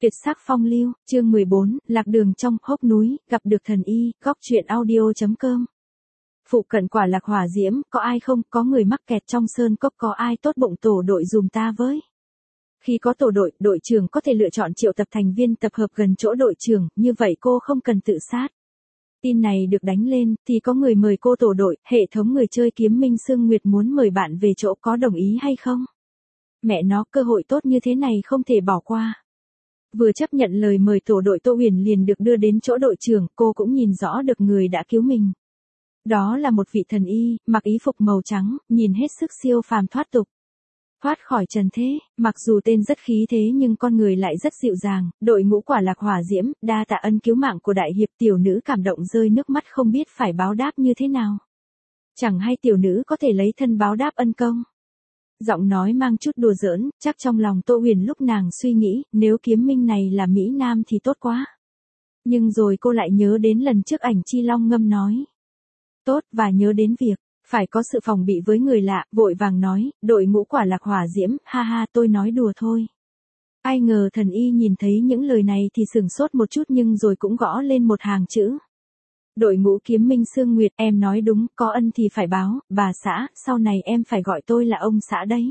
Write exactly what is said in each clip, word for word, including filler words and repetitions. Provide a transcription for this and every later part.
Tuyệt sắc phong lưu, chương mười bốn, lạc đường trong hốc núi, gặp được thần y, góc truyện audio.com. Phụ cận quả lạc hỏa diễm, có ai không, có người mắc kẹt trong sơn cốc, có ai tốt bụng tổ đội dùm ta với. Khi có tổ đội, đội trưởng có thể lựa chọn triệu tập thành viên tập hợp gần chỗ đội trưởng, như vậy cô không cần tự sát. Tin này được đánh lên, thì có người mời cô tổ đội, hệ thống người chơi Kiếm Minh Sương Nguyệt muốn mời bạn về chỗ, có đồng ý hay không? Mẹ nó, cơ hội tốt như thế này không thể bỏ qua. Vừa chấp nhận lời mời tổ đội, Tô Huyền liền được đưa đến chỗ đội trưởng, cô cũng nhìn rõ được người đã cứu mình. Đó là một vị thần y, mặc y phục màu trắng, nhìn hết sức siêu phàm thoát tục. Thoát khỏi trần thế, mặc dù tên rất khí thế nhưng con người lại rất dịu dàng, đội ngũ quả lạc hỏa diễm, đa tạ ân cứu mạng của đại hiệp. Tiểu nữ cảm động rơi nước mắt không biết phải báo đáp như thế nào. Chẳng hay tiểu nữ có thể lấy thân báo đáp ân công. Giọng nói mang chút đùa giỡn, chắc trong lòng Tô Huyền lúc nàng suy nghĩ, nếu Kiếm Minh này là Mỹ Nam thì tốt quá. Nhưng rồi cô lại nhớ đến lần trước ảnh Chi Long ngâm nói. Tốt, và nhớ đến việc, phải có sự phòng bị với người lạ, vội vàng nói, đội ngũ quả lạc hỏa diễm, ha ha tôi nói đùa thôi. Ai ngờ thần y nhìn thấy những lời này thì sửng sốt một chút nhưng rồi cũng gõ lên một hàng chữ. Đội ngũ Kiếm Minh Sương Nguyệt, em nói đúng, có ân thì phải báo, bà xã, sau này em phải gọi tôi là ông xã đấy.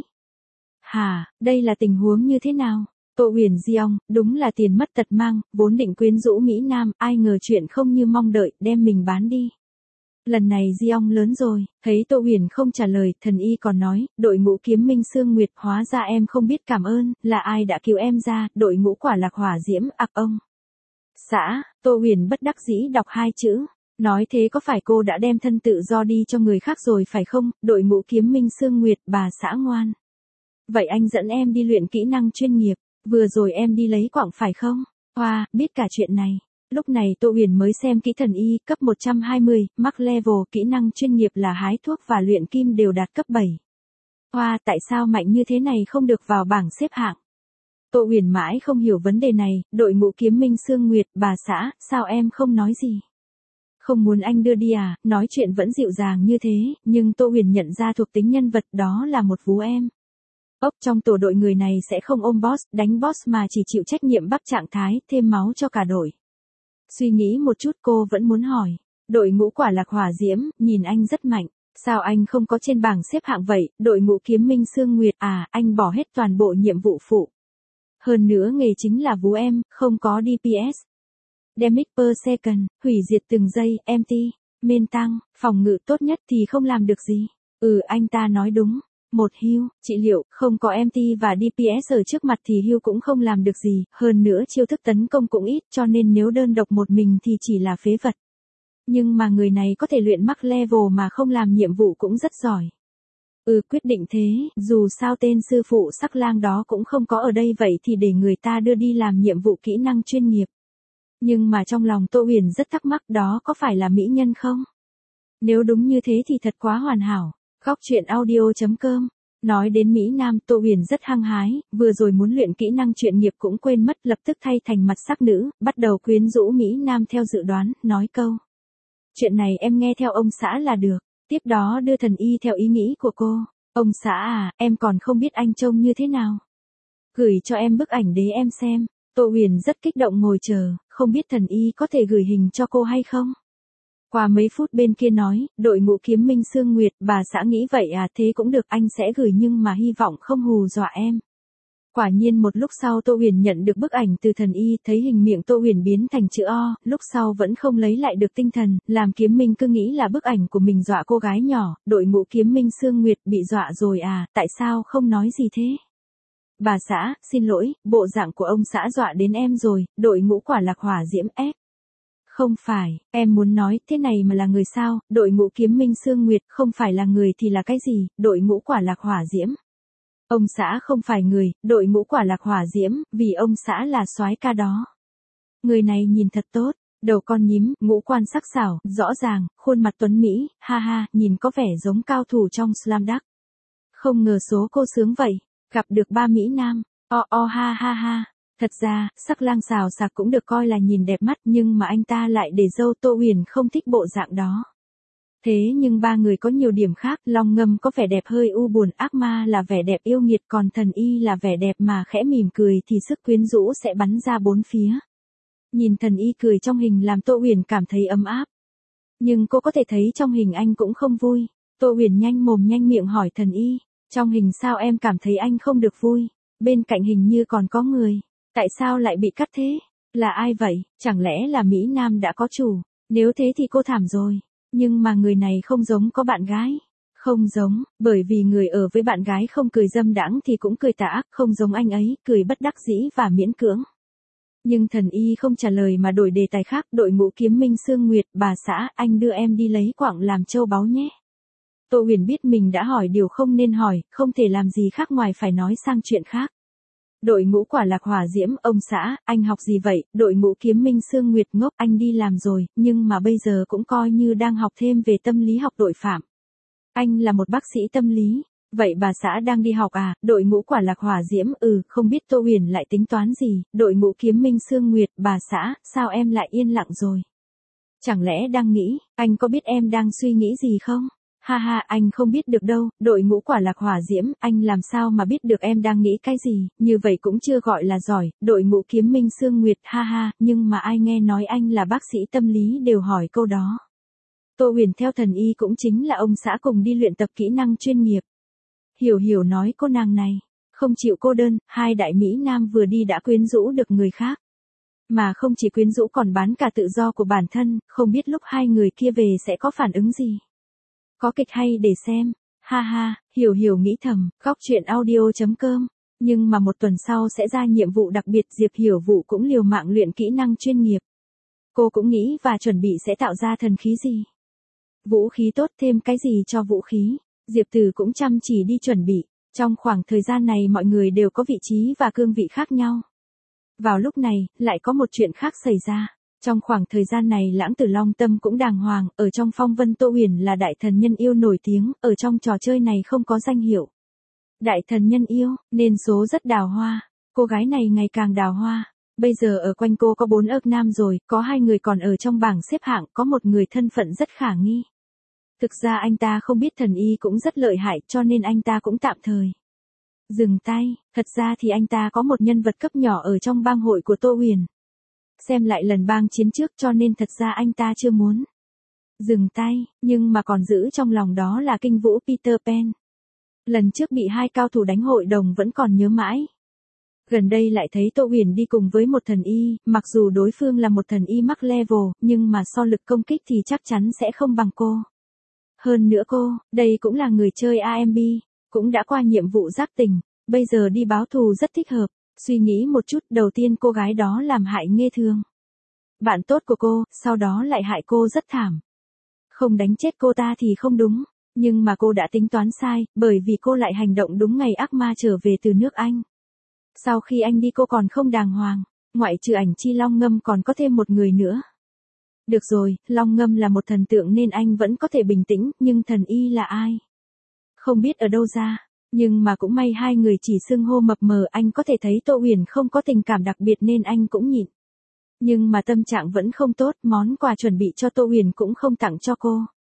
Hà, đây là tình huống như thế nào? Tô Huyền Diong, đúng là tiền mất tật mang, vốn định quyến rũ Mỹ Nam, ai ngờ chuyện không như mong đợi, đem mình bán đi. Lần này Diong lớn rồi, thấy Tô Huyền không trả lời, thần y còn nói, đội ngũ Kiếm Minh Sương Nguyệt, hóa ra em không biết cảm ơn, là ai đã cứu em ra, đội ngũ quả lạc hỏa diễm, ặc ông. Xã, Tô Huyền bất đắc dĩ đọc hai chữ. Nói thế có phải cô đã đem thân tự do đi cho người khác rồi phải không, đội ngũ Kiếm Minh Sương Nguyệt, bà xã ngoan. Vậy anh dẫn em đi luyện kỹ năng chuyên nghiệp, vừa rồi em đi lấy quặng phải không? Hoa, biết cả chuyện này. Lúc này Tô Huyền mới xem kỹ thần y, cấp một trăm hai mươi, max level, kỹ năng chuyên nghiệp là hái thuốc và luyện kim đều đạt cấp bảy. Hoa, tại sao mạnh như thế này không được vào bảng xếp hạng? Tô Huyền mãi không hiểu vấn đề này, đội ngũ Kiếm Minh Sương Nguyệt, bà xã, sao em không nói gì? Không muốn anh đưa đi à, nói chuyện vẫn dịu dàng như thế, nhưng Tô Huyền nhận ra thuộc tính nhân vật đó là một vú em. Ốc trong tổ đội người này sẽ không ôm boss, đánh boss mà chỉ chịu trách nhiệm bắt trạng thái, thêm máu cho cả đội. Suy nghĩ một chút cô vẫn muốn hỏi, đội ngũ quả lạc hỏa diễm, nhìn anh rất mạnh, sao anh không có trên bảng xếp hạng vậy, đội ngũ Kiếm Minh Sương Nguyệt, à, anh bỏ hết toàn bộ nhiệm vụ phụ. Hơn nữa nghề chính là vú em, không có đê pê ét. Damage per second, hủy diệt từng giây, em tê, main tăng, phòng ngự tốt nhất thì không làm được gì. Ừ anh ta nói đúng. Một heal, trị liệu, không có em tê và đê pê ét ở trước mặt thì heal cũng không làm được gì, hơn nữa chiêu thức tấn công cũng ít cho nên nếu đơn độc một mình thì chỉ là phế vật. Nhưng mà người này có thể luyện max level mà không làm nhiệm vụ cũng rất giỏi. Ừ quyết định thế, dù sao tên sư phụ sắc lang đó cũng không có ở đây vậy thì để người ta đưa đi làm nhiệm vụ kỹ năng chuyên nghiệp. Nhưng mà trong lòng Tô Huyền rất thắc mắc đó có phải là mỹ nhân không? Nếu đúng như thế thì thật quá hoàn hảo. Góc truyện audio.com. Nói đến Mỹ Nam, Tô Huyền rất hăng hái, vừa rồi muốn luyện kỹ năng chuyên nghiệp cũng quên mất, lập tức thay thành mặt sắc nữ, bắt đầu quyến rũ Mỹ Nam theo dự đoán, nói câu. Chuyện này em nghe theo ông xã là được, tiếp đó đưa thần y theo ý nghĩ của cô. Ông xã à, em còn không biết anh trông như thế nào. Gửi cho em bức ảnh để em xem. Tô Huyền rất kích động ngồi chờ, không biết thần y có thể gửi hình cho cô hay không. Qua mấy phút bên kia nói, đội ngũ Kiếm Minh Sương Nguyệt, bà xã nghĩ vậy à, thế cũng được, anh sẽ gửi nhưng mà hy vọng không hù dọa em. Quả nhiên một lúc sau Tô Huyền nhận được bức ảnh từ thần y, thấy hình miệng Tô Huyền biến thành chữ O, lúc sau vẫn không lấy lại được tinh thần, làm Kiếm Minh cứ nghĩ là bức ảnh của mình dọa cô gái nhỏ, đội ngũ Kiếm Minh Sương Nguyệt bị dọa rồi à, tại sao không nói gì thế? Bà xã, xin lỗi, bộ dạng của ông xã dọa đến em rồi, đội ngũ quả lạc hỏa diễm ép. Không phải, em muốn nói thế này mà là người sao, đội ngũ Kiếm Minh Sương Nguyệt không phải là người thì là cái gì, đội ngũ quả lạc hỏa diễm. Ông xã không phải người, đội ngũ quả lạc hỏa diễm, vì ông xã là soái ca đó. Người này nhìn thật tốt, đầu con nhím, ngũ quan sắc sảo, rõ ràng, khuôn mặt tuấn Mỹ, ha ha, nhìn có vẻ giống cao thủ trong Slam Dunk. Không ngờ số cô sướng vậy, gặp được ba Mỹ Nam, o o ha ha ha. Thật ra, sắc lang xào sạc cũng được coi là nhìn đẹp mắt nhưng mà anh ta lại để râu. Tô Huyền không thích bộ dạng đó. Thế nhưng ba người có nhiều điểm khác, Long Ngâm có vẻ đẹp hơi u buồn, ác ma là vẻ đẹp yêu nghiệt, còn thần y là vẻ đẹp mà khẽ mỉm cười thì sức quyến rũ sẽ bắn ra bốn phía. Nhìn thần y cười trong hình làm Tô Huyền cảm thấy ấm áp. Nhưng cô có thể thấy trong hình anh cũng không vui. Tô Huyền nhanh mồm nhanh miệng hỏi thần y, trong hình sao em cảm thấy anh không được vui, bên cạnh hình như còn có người, tại sao lại bị cắt thế, là ai vậy, chẳng lẽ là Mỹ Nam đã có chủ, nếu thế thì cô thảm rồi, nhưng mà người này không giống có bạn gái. Không giống, bởi vì người ở với bạn gái không cười dâm đãng thì cũng cười tà ác, không giống anh ấy, cười bất đắc dĩ và miễn cưỡng. Nhưng thần y không trả lời mà đổi đề tài khác, đội ngũ Kiếm Minh Sương Nguyệt, bà xã, anh đưa em đi lấy quặng làm châu báu nhé. Tô Huyền biết mình đã hỏi điều không nên hỏi, không thể làm gì khác ngoài phải nói sang chuyện khác. Đội ngũ Quả Lạc Hỏa Diễm, ông xã, anh học gì vậy? Đội ngũ Kiếm Minh Sương Nguyệt, ngốc, anh đi làm rồi, nhưng mà bây giờ cũng coi như đang học thêm về tâm lý học tội phạm. Anh là một bác sĩ tâm lý. Vậy bà xã đang đi học à? Đội ngũ Quả Lạc Hỏa Diễm, ừ, không biết Tô Huyền lại tính toán gì. Đội ngũ Kiếm Minh Sương Nguyệt, bà xã, sao em lại yên lặng rồi? Chẳng lẽ đang nghĩ, anh có biết em đang suy nghĩ gì không? Ha ha, anh không biết được đâu. Đội ngũ Quả Lạc Hỏa Diễm, anh làm sao mà biết được em đang nghĩ cái gì, như vậy cũng chưa gọi là giỏi. Đội ngũ Kiếm Minh Sương Nguyệt, ha ha, nhưng mà ai nghe nói anh là bác sĩ tâm lý đều hỏi câu đó. Tô Huyền theo thần y cũng chính là ông xã cùng đi luyện tập kỹ năng chuyên nghiệp. Hiểu Hiểu nói cô nàng này, không chịu cô đơn, hai đại Mỹ Nam vừa đi đã quyến rũ được người khác. Mà không chỉ quyến rũ còn bán cả tự do của bản thân, không biết lúc hai người kia về sẽ có phản ứng gì. Có kịch hay để xem, ha ha, Hiểu Hiểu nghĩ thầm, góc truyện audio chấm com. Nhưng mà một tuần sau sẽ ra nhiệm vụ đặc biệt, Diệp Hiểu Vũ cũng liều mạng luyện kỹ năng chuyên nghiệp. Cô cũng nghĩ và chuẩn bị sẽ tạo ra thần khí gì. Vũ khí tốt, thêm cái gì cho vũ khí. Diệp Tử cũng chăm chỉ đi chuẩn bị. Trong khoảng thời gian này mọi người đều có vị trí và cương vị khác nhau. Vào lúc này, lại có một chuyện khác xảy ra. Trong khoảng thời gian này Lãng Tử Long Tâm cũng đàng hoàng, ở trong phong vân Tô Huyền là đại thần nhân yêu nổi tiếng, ở trong trò chơi này không có danh hiệu. Đại thần nhân yêu, nên số rất đào hoa. Cô gái này ngày càng đào hoa. Bây giờ ở quanh cô có bốn ức nam rồi, có hai người còn ở trong bảng xếp hạng, có một người thân phận rất khả nghi. Thực ra anh ta không biết thần y cũng rất lợi hại cho nên anh ta cũng tạm thời dừng tay, thật ra thì anh ta có một nhân vật cấp nhỏ ở trong bang hội của Tô Huyền. Xem lại lần bang chiến trước cho nên thật ra anh ta chưa muốn dừng tay, nhưng mà còn giữ trong lòng đó là kinh vũ Peter Pan. Lần trước bị hai cao thủ đánh hội đồng vẫn còn nhớ mãi. Gần đây lại thấy Tô Huyền đi cùng với một thần y, mặc dù đối phương là một thần y mắc level, nhưng mà so lực công kích thì chắc chắn sẽ không bằng cô. Hơn nữa cô, đây cũng là người chơi a em bê, cũng đã qua nhiệm vụ giác tỉnh, bây giờ đi báo thù rất thích hợp. Suy nghĩ một chút, đầu tiên cô gái đó làm hại Nghê Thương, bạn tốt của cô, sau đó lại hại cô rất thảm. Không đánh chết cô ta thì không đúng, nhưng mà cô đã tính toán sai, bởi vì cô lại hành động đúng ngày ác ma trở về từ nước Anh. Sau khi anh đi cô còn không đàng hoàng, ngoại trừ Ảnh Chi Long Ngâm còn có thêm một người nữa. Được rồi, Long Ngâm là một thần tượng nên anh vẫn có thể bình tĩnh, nhưng thần y là ai? Không biết ở đâu ra, nhưng mà cũng may hai người chỉ xưng hô mập mờ, anh có thể thấy Tô Huyền không có tình cảm đặc biệt nên anh cũng nhịn. Nhưng mà tâm trạng vẫn không tốt, món quà chuẩn bị cho Tô Huyền cũng không tặng cho cô.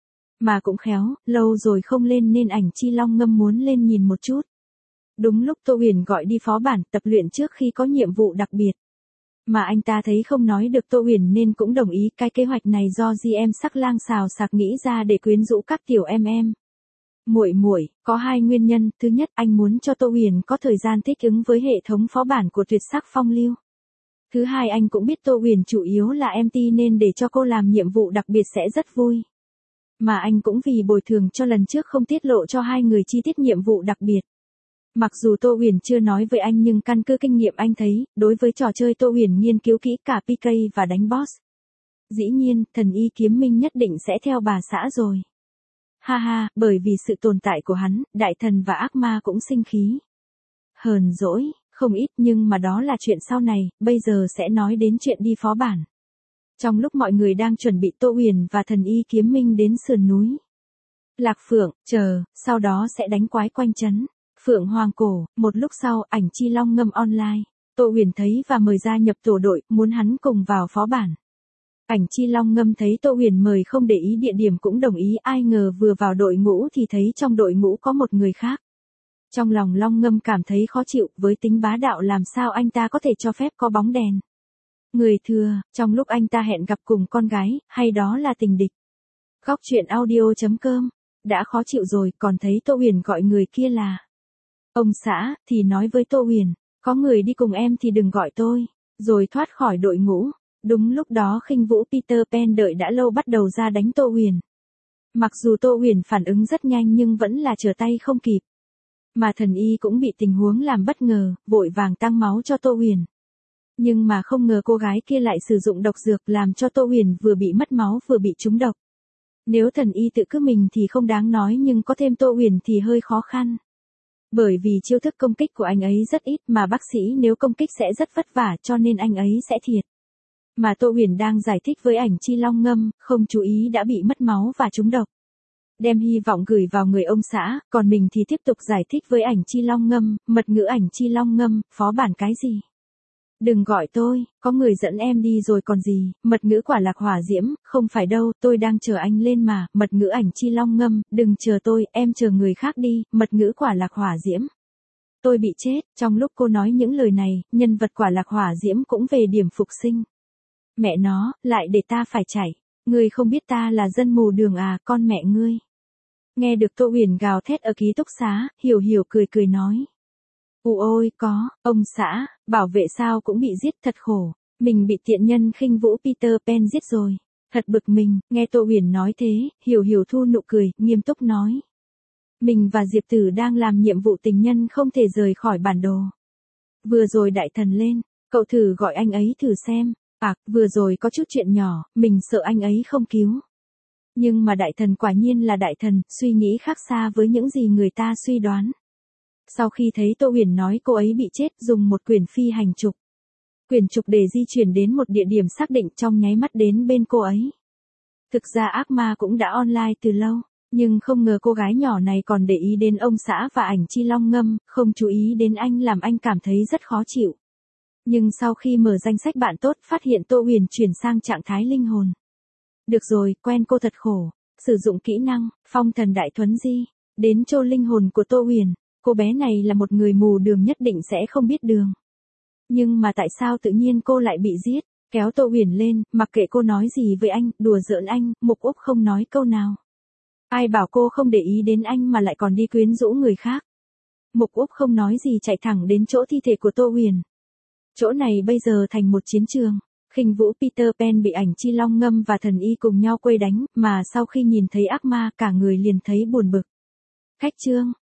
Mà cũng khéo, lâu rồi không lên nên Ảnh Chi Long Ngâm muốn lên nhìn một chút. Đúng lúc Tô Huyền gọi đi phó bản tập luyện trước khi có nhiệm vụ đặc biệt. Mà anh ta thấy không nói được Tô Huyền nên cũng đồng ý, cái kế hoạch này do giê em Sắc Lang xào sạc nghĩ ra để quyến rũ các tiểu em em. Muội muội, có hai nguyên nhân, thứ nhất anh muốn cho Tô Huyền có thời gian thích ứng với hệ thống phó bản của Tuyệt Sắc Phong Lưu. Thứ hai anh cũng biết Tô Huyền chủ yếu là em tê nên để cho cô làm nhiệm vụ đặc biệt sẽ rất vui. Mà anh cũng vì bồi thường cho lần trước không tiết lộ cho hai người chi tiết nhiệm vụ đặc biệt. Mặc dù Tô Huyền chưa nói với anh nhưng căn cứ kinh nghiệm anh thấy, đối với trò chơi Tô Huyền nghiên cứu kỹ cả pê ca và đánh boss. Dĩ nhiên, thần y Kiếm Minh nhất định sẽ theo bà xã rồi. Ha ha, bởi vì sự tồn tại của hắn, đại thần và ác ma cũng sinh khí. Hờn dỗi, không ít nhưng mà đó là chuyện sau này, bây giờ sẽ nói đến chuyện đi phó bản. Trong lúc mọi người đang chuẩn bị Tô Huyền và thần y Kiếm Minh đến sườn núi Lạc Phượng, chờ, sau đó sẽ đánh quái quanh trấn Phượng Hoàng Cổ. Một lúc sau, Ảnh Chi Long Ngâm online, Tô Huyền thấy và mời gia nhập tổ đội, muốn hắn cùng vào phó bản. Ảnh Chi Long Ngâm thấy Tô Huyền mời không để ý địa điểm cũng đồng ý, ai ngờ vừa vào đội ngũ thì thấy trong đội ngũ có một người khác. Trong lòng Long Ngâm cảm thấy khó chịu, với tính bá đạo làm sao anh ta có thể cho phép có bóng đèn. Người thừa, trong lúc anh ta hẹn gặp cùng con gái, hay đó là tình địch. Góc truyện audio chấm com, đã khó chịu rồi, còn thấy Tô Huyền gọi người kia là ông xã, thì nói với Tô Huyền, có người đi cùng em thì đừng gọi tôi, rồi thoát khỏi đội ngũ. Đúng lúc đó Khinh Vũ Peter Pan đợi đã lâu bắt đầu ra đánh Tô Huyền. Mặc dù Tô Huyền phản ứng rất nhanh nhưng vẫn là trở tay không kịp. Mà Thần Y cũng bị tình huống làm bất ngờ, vội vàng tăng máu cho Tô Huyền. Nhưng mà không ngờ cô gái kia lại sử dụng độc dược làm cho Tô Huyền vừa bị mất máu vừa bị trúng độc. Nếu Thần Y tự cứu mình thì không đáng nói, nhưng có thêm Tô Huyền thì hơi khó khăn. Bởi vì chiêu thức công kích của anh ấy rất ít, mà bác sĩ nếu công kích sẽ rất vất vả, cho nên anh ấy sẽ thiệt. Mà Tô Huyền đang giải thích với Ảnh Chi Long Ngâm, không chú ý đã bị mất máu và trúng độc. Đem hy vọng gửi vào người ông xã, còn mình thì tiếp tục giải thích với Ảnh Chi Long Ngâm, mật ngữ Ảnh Chi Long Ngâm, phó bản cái gì? Đừng gọi tôi, có người dẫn em đi rồi còn gì, mật ngữ Quả Lạc Hỏa Diễm, không phải đâu, tôi đang chờ anh lên mà, mật ngữ Ảnh Chi Long Ngâm, đừng chờ tôi, em chờ người khác đi, mật ngữ Quả Lạc Hỏa Diễm. Tôi bị chết, trong lúc cô nói những lời này, nhân vật Quả Lạc Hỏa Diễm cũng về điểm phục sinh. Mẹ nó, lại để ta phải chạy, ngươi không biết ta là dân mù đường à, con mẹ ngươi. Nghe được Tô Huyền gào thét ở ký túc xá, Hiểu Hiểu cười cười nói. Ù ôi, có, ông xã, bảo vệ sao cũng bị giết, thật khổ, mình bị tiện nhân Khinh Vũ Peter Pan giết rồi. Thật bực mình, nghe Tô Huyền nói thế, Hiểu Hiểu thu nụ cười, nghiêm túc nói. Mình và Diệp Tử đang làm nhiệm vụ tình nhân không thể rời khỏi bản đồ. Vừa rồi đại thần lên, cậu thử gọi anh ấy thử xem. À, vừa rồi có chút chuyện nhỏ, mình sợ anh ấy không cứu. Nhưng mà đại thần quả nhiên là đại thần, suy nghĩ khác xa với những gì người ta suy đoán. Sau khi thấy Tô Huyền nói cô ấy bị chết, dùng một quyển phi hành trục. Quyển trục để di chuyển đến một địa điểm xác định, trong nháy mắt đến bên cô ấy. Thực ra ác ma cũng đã online từ lâu, nhưng không ngờ cô gái nhỏ này còn để ý đến ông xã và Ảnh Chi Long Ngâm, không chú ý đến anh làm anh cảm thấy rất khó chịu. Nhưng sau khi mở danh sách bạn tốt, phát hiện Tô Huyền chuyển sang trạng thái linh hồn. Được rồi, quen cô thật khổ. Sử dụng kỹ năng, Phong Thần Đại Thuấn Di, đến chỗ linh hồn của Tô Huyền. Cô bé này là một người mù đường, nhất định sẽ không biết đường. Nhưng mà tại sao tự nhiên cô lại bị giết? Kéo Tô Huyền lên, mặc kệ cô nói gì với anh, đùa giỡn anh, Mục Úc không nói câu nào. Ai bảo cô không để ý đến anh mà lại còn đi quyến rũ người khác. Mục Úc không nói gì, chạy thẳng đến chỗ thi thể của Tô Huyền. Chỗ này bây giờ thành một chiến trường. Khinh Vũ Peter Pan bị Ảnh Chi Long Ngâm và Thần Y cùng nhau quây đánh, mà sau khi nhìn thấy ác ma cả người liền thấy buồn bực. Khách trương,